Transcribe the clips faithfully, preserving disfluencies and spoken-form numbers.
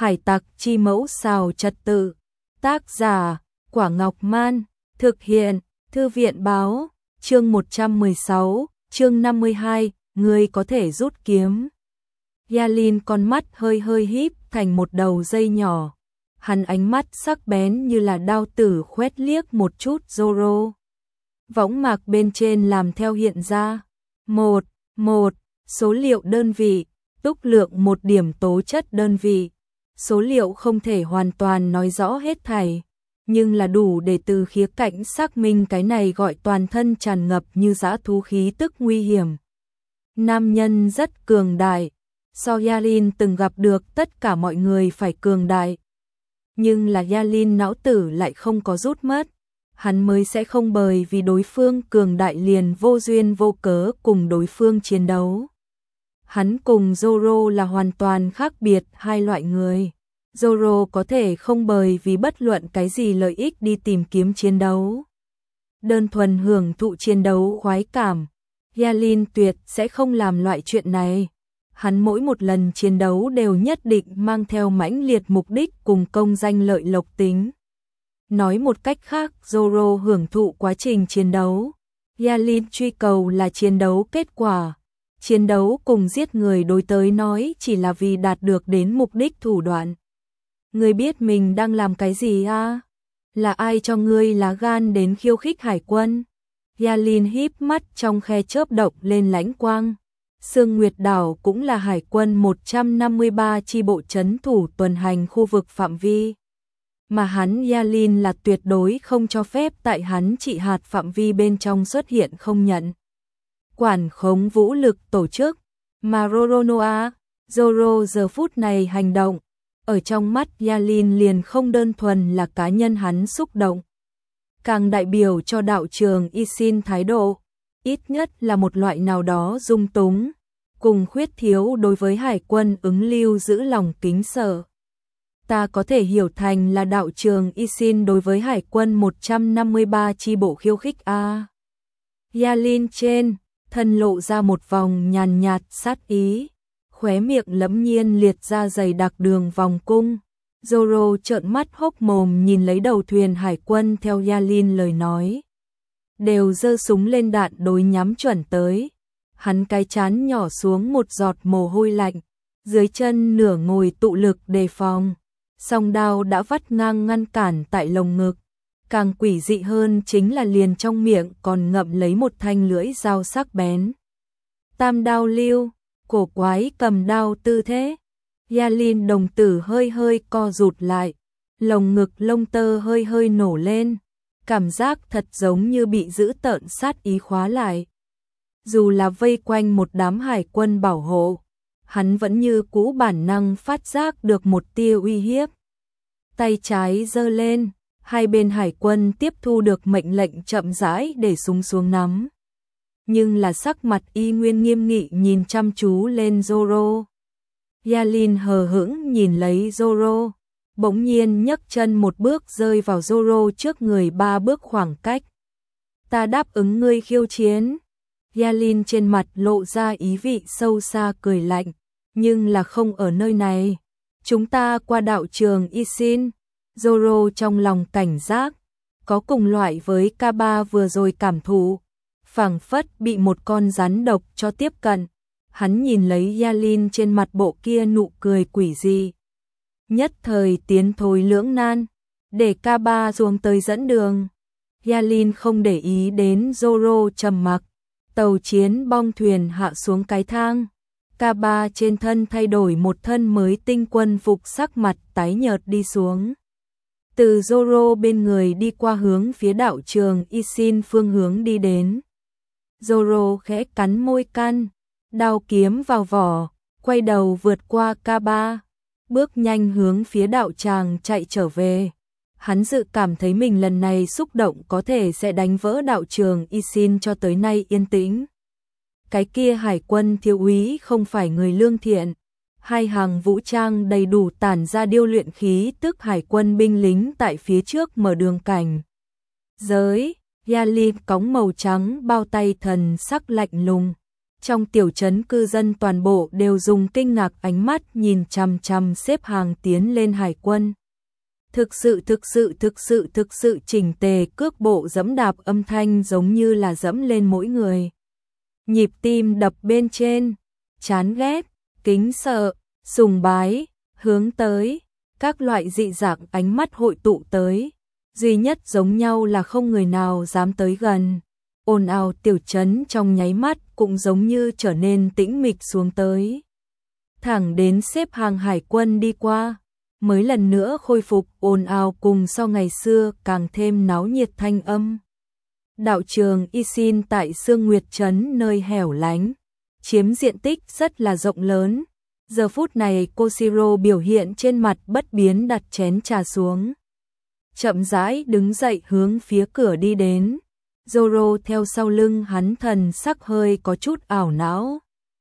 Hải tặc chi mẫu xào trật tự. Tác giả, Quả Ngọc Man. Thực hiện, Thư viện báo. Chương một trăm mười sáu, chương năm mươi hai, ngươi có thể rút kiếm. Yalin con mắt hơi hơi híp thành một đầu dây nhỏ. Hắn ánh mắt sắc bén như là đao tử khoét liếc một chút Zoro. Võng mạc bên trên làm theo hiện ra. Một, một, số liệu đơn vị, túc lượng một điểm tố chất đơn vị. Số liệu không thể hoàn toàn nói rõ hết thảy, nhưng là đủ để từ khía cạnh xác minh cái này gọi toàn thân tràn ngập như dã thú khí tức nguy hiểm. Nam nhân rất cường đại, so Yalin từng gặp được tất cả mọi người phải cường đại. Nhưng là Yalin não tử lại không có rút mất, hắn mới sẽ không bởi vì đối phương cường đại liền vô duyên vô cớ cùng đối phương chiến đấu. Hắn cùng Zoro là hoàn toàn khác biệt hai loại người. Zoro có thể không bởi vì bất luận cái gì lợi ích đi tìm kiếm chiến đấu. Đơn thuần hưởng thụ chiến đấu khoái cảm. Yalin tuyệt sẽ không làm loại chuyện này. Hắn mỗi một lần chiến đấu đều nhất định mang theo mãnh liệt mục đích cùng công danh lợi lộc tính. Nói một cách khác, Zoro hưởng thụ quá trình chiến đấu. Yalin truy cầu là chiến đấu kết quả. Chiến đấu cùng giết người đối tới nói chỉ là vì đạt được đến mục đích thủ đoạn. Ngươi biết mình đang làm cái gì à? Là ai cho ngươi lá gan đến khiêu khích hải quân? Yalin híp mắt trong khe chớp động lên lãnh quang. Sương Nguyệt Đảo cũng là hải quân một trăm năm mươi ba chi bộ trấn thủ tuần hành khu vực phạm vi. Mà hắn Yalin là tuyệt đối không cho phép tại hắn trị hạt phạm vi bên trong xuất hiện không nhận. Quản khống vũ lực tổ chức, mà Roronoa, Zoro giờ phút này hành động. Ở trong mắt Yalin liền không đơn thuần là cá nhân hắn xúc động. Càng đại biểu cho đạo trường Ishin thái độ, ít nhất là một loại nào đó dung túng, cùng khuyết thiếu đối với hải quân ứng lưu giữ lòng kính sợ. Ta có thể hiểu thành là đạo trường Ishin đối với hải quân một trăm năm mươi ba chi bộ khiêu khích a. Yalin trên, thân lộ ra một vòng nhàn nhạt sát ý. Khóe miệng lẫm nhiên liệt ra dày đặc đường vòng cung. Zoro trợn mắt hốc mồm nhìn lấy đầu thuyền hải quân theo Yalin lời nói. Đều giơ súng lên đạn đối nhắm chuẩn tới. Hắn cái chán nhỏ xuống một giọt mồ hôi lạnh. Dưới chân nửa ngồi tụ lực đề phòng. Song đao đã vắt ngang ngăn cản tại lồng ngực. Càng quỷ dị hơn chính là liền trong miệng còn ngậm lấy một thanh lưỡi dao sắc bén. Tam đao lưu. Cổ quái cầm đao tư thế. Yalin đồng tử hơi hơi co rụt lại. Lồng ngực lông tơ hơi hơi nổ lên. Cảm giác thật giống như bị giữ tợn sát ý khóa lại. Dù là vây quanh một đám hải quân bảo hộ, hắn vẫn như cũ bản năng phát giác được một tia uy hiếp. Tay trái giơ lên, hai bên hải quân tiếp thu được mệnh lệnh chậm rãi để súng xuống nắm. Nhưng là sắc mặt y nguyên nghiêm nghị nhìn chăm chú lên Zoro. Yalin hờ hững nhìn lấy Zoro, bỗng nhiên nhấc chân một bước rơi vào Zoro trước người ba bước khoảng cách. Ta đáp ứng ngươi khiêu chiến. Yalin trên mặt lộ ra ý vị sâu xa cười lạnh, nhưng là không ở nơi này. Chúng ta qua đạo trường Ishin. Zoro trong lòng cảnh giác, có cùng loại với K ba vừa rồi cảm thụ. Phảng phất bị một con rắn độc cho tiếp cận. Hắn nhìn lấy Yalin trên mặt bộ kia nụ cười quỷ dị. Nhất thời tiến thối lưỡng nan, để K ba xuống tới dẫn đường. Yalin không để ý đến Zoro trầm mặc. Tàu chiến bong thuyền hạ xuống cái thang. K ba trên thân thay đổi một thân mới tinh quân phục, sắc mặt tái nhợt đi xuống. Từ Zoro bên người đi qua hướng phía đạo trường Ishin phương hướng đi đến. Zoro khẽ cắn môi căn, đao kiếm vào vỏ, quay đầu vượt qua K ba, bước nhanh hướng phía đạo tràng chạy trở về. Hắn dự cảm thấy mình lần này xúc động có thể sẽ đánh vỡ đạo trường Ishin cho tới nay yên tĩnh. Cái kia hải quân thiếu úy không phải người lương thiện. Hai hàng vũ trang đầy đủ tản ra điêu luyện khí tức hải quân binh lính tại phía trước mở đường cảnh. Giới, Yalin cõng màu trắng bao tay thần sắc lạnh lùng. Trong tiểu trấn cư dân toàn bộ đều dùng kinh ngạc ánh mắt nhìn chằm chằm xếp hàng tiến lên hải quân. Thực sự thực sự thực sự thực sự chỉnh tề, cước bộ dẫm đạp âm thanh giống như là dẫm lên mỗi người. Nhịp tim đập bên trên, chán ghét, kính sợ, sùng bái, hướng tới, các loại dị dạng ánh mắt hội tụ tới. Duy nhất giống nhau là không người nào dám tới gần. Ồn ào tiểu trấn trong nháy mắt cũng giống như trở nên tĩnh mịch xuống tới. Thẳng đến xếp hàng hải quân đi qua, mới lần nữa khôi phục ồn ào cùng so ngày xưa càng thêm náo nhiệt thanh âm. Đạo trường Y Xin tại Sương Nguyệt Trấn nơi hẻo lánh, chiếm diện tích rất là rộng lớn. Giờ phút này Koshiro biểu hiện trên mặt bất biến, đặt chén trà xuống. Chậm rãi đứng dậy hướng phía cửa đi đến. Zoro theo sau lưng hắn, thần sắc hơi có chút ảo não.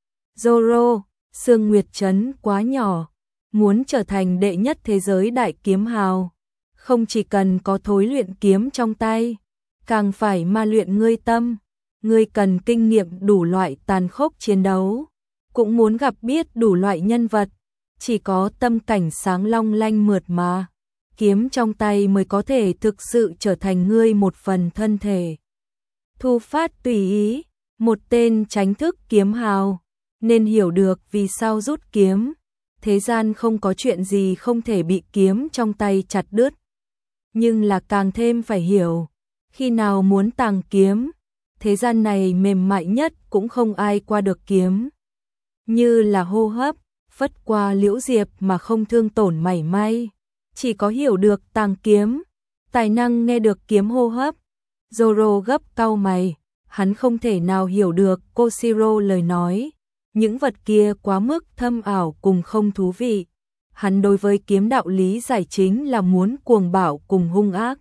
Zoro, Sương Nguyệt Trấn quá nhỏ, muốn trở thành đệ nhất thế giới đại kiếm hào, không chỉ cần có thối luyện kiếm trong tay, càng phải ma luyện ngươi tâm. Ngươi cần kinh nghiệm đủ loại tàn khốc chiến đấu, cũng muốn gặp biết đủ loại nhân vật, chỉ có tâm cảnh sáng long lanh mượt mà, kiếm trong tay mới có thể thực sự trở thành ngươi một phần thân thể. Thu Phát tùy ý, một tên tránh thức kiếm hào, nên hiểu được vì sao rút kiếm. Thế gian không có chuyện gì không thể bị kiếm trong tay chặt đứt. Nhưng là càng thêm phải hiểu, khi nào muốn tàng kiếm, thế gian này mềm mại nhất cũng không ai qua được kiếm. Như là hô hấp, phất qua liễu diệp mà không thương tổn mảy may. Chỉ có hiểu được tàng kiếm, tài năng nghe được kiếm hô hấp. Zoro gấp cau mày, hắn không thể nào hiểu được Koshiro lời nói. Những vật kia quá mức thâm ảo cùng không thú vị. Hắn đối với kiếm đạo lý giải chính là muốn cuồng bạo cùng hung ác.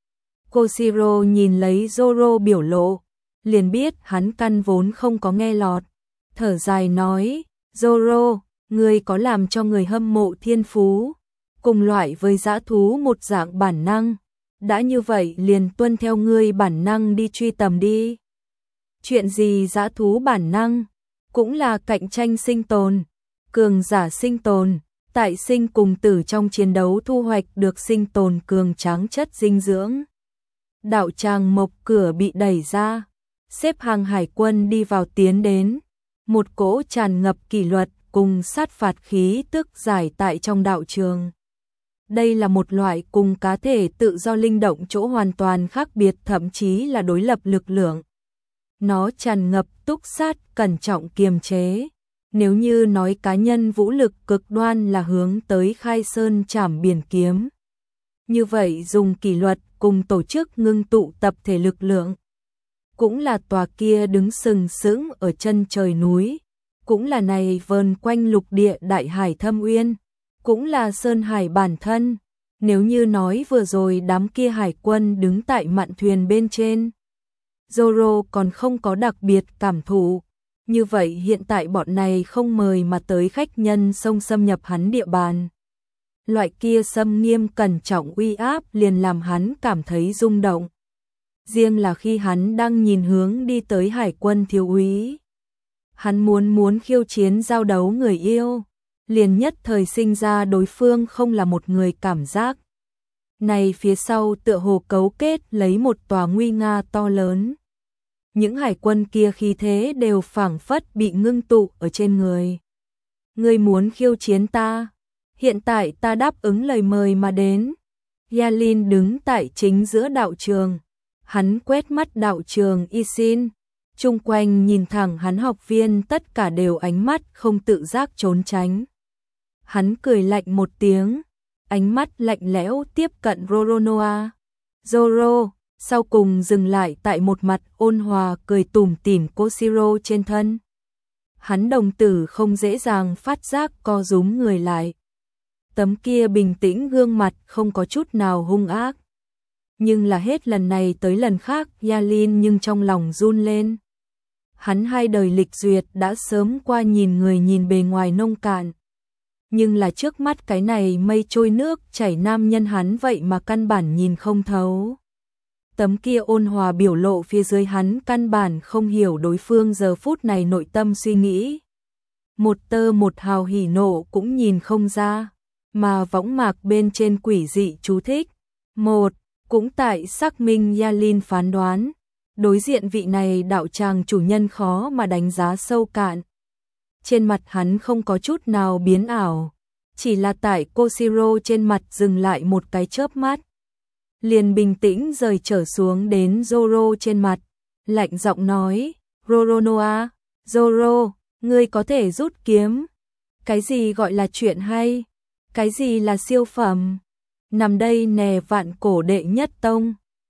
Koshiro nhìn lấy Zoro biểu lộ, liền biết hắn căn vốn không có nghe lọt. Thở dài nói, Zoro, ngươi có làm cho người hâm mộ thiên phú, cùng loại với dã thú một dạng bản năng. Đã như vậy liền tuân theo ngươi bản năng đi truy tầm đi. Chuyện gì dã thú bản năng? Cũng là cạnh tranh sinh tồn, cường giả sinh tồn, tại sinh cùng tử trong chiến đấu thu hoạch được sinh tồn cường tráng chất dinh dưỡng. Đạo tràng mộc cửa bị đẩy ra, xếp hàng hải quân đi vào tiến đến. Một cỗ tràn ngập kỷ luật cùng sát phạt khí tức giải tại trong đạo trường. Đây là một loại cùng cá thể tự do linh động chỗ hoàn toàn khác biệt, thậm chí là đối lập lực lượng. Nó tràn ngập túc sát, cẩn trọng kiềm chế. Nếu như nói cá nhân vũ lực cực đoan là hướng tới khai sơn trảm biển kiếm, như vậy dùng kỷ luật cùng tổ chức ngưng tụ tập thể lực lượng, cũng là tòa kia đứng sừng sững ở chân trời núi, cũng là này vờn quanh lục địa đại hải thâm uyên, cũng là sơn hải bản thân. Nếu như nói vừa rồi đám kia hải quân đứng tại mạn thuyền bên trên, Zoro còn không có đặc biệt cảm thụ, như vậy hiện tại bọn này không mời mà tới khách nhân xông xâm nhập hắn địa bàn. Loại kia xâm nghiêm cẩn trọng uy áp liền làm hắn cảm thấy rung động. Riêng là khi hắn đang nhìn hướng đi tới hải quân thiếu úy, hắn muốn muốn khiêu chiến giao đấu người yêu, liền nhất thời sinh ra đối phương không là một người cảm giác. Này phía sau tựa hồ cấu kết lấy một tòa nguy nga to lớn. Những hải quân kia khí thế đều phảng phất bị ngưng tụ ở trên người. Ngươi muốn khiêu chiến ta? Hiện tại ta đáp ứng lời mời mà đến. Yalin đứng tại chính giữa đạo trường. Hắn quét mắt đạo trường Y Xin. Chung quanh nhìn thẳng hắn học viên tất cả đều ánh mắt không tự giác trốn tránh. Hắn cười lạnh một tiếng. Ánh mắt lạnh lẽo tiếp cận Roronoa. Zoro, sau cùng dừng lại tại một mặt ôn hòa cười tủm tỉm Koshiro trên thân. Hắn đồng tử không dễ dàng phát giác co rúm người lại. Tấm kia bình tĩnh gương mặt không có chút nào hung ác. Nhưng là hết lần này tới lần khác Yalin nhưng trong lòng run lên. Hắn hai đời lịch duyệt đã sớm qua nhìn người nhìn bề ngoài nông cạn. Nhưng là trước mắt cái này mây trôi nước chảy nam nhân hắn vậy mà căn bản nhìn không thấu. Tấm kia ôn hòa biểu lộ phía dưới hắn căn bản không hiểu đối phương giờ phút này nội tâm suy nghĩ. Một tơ một hào hỉ nộ cũng nhìn không ra, mà võng mạc bên trên quỷ dị chú thích. Một, cũng tại xác minh Yalin phán đoán, đối diện vị này đạo tràng chủ nhân khó mà đánh giá sâu cạn. Trên mặt hắn không có chút nào biến ảo, chỉ là tại Koshiro trên mặt dừng lại một cái chớp mắt. Liền bình tĩnh rời trở xuống đến Zoro trên mặt, lạnh giọng nói, Roronoa, Zoro, ngươi có thể rút kiếm. Cái gì gọi là chuyện hay? Cái gì là siêu phẩm? Nằm đây nè vạn cổ đệ nhất tông.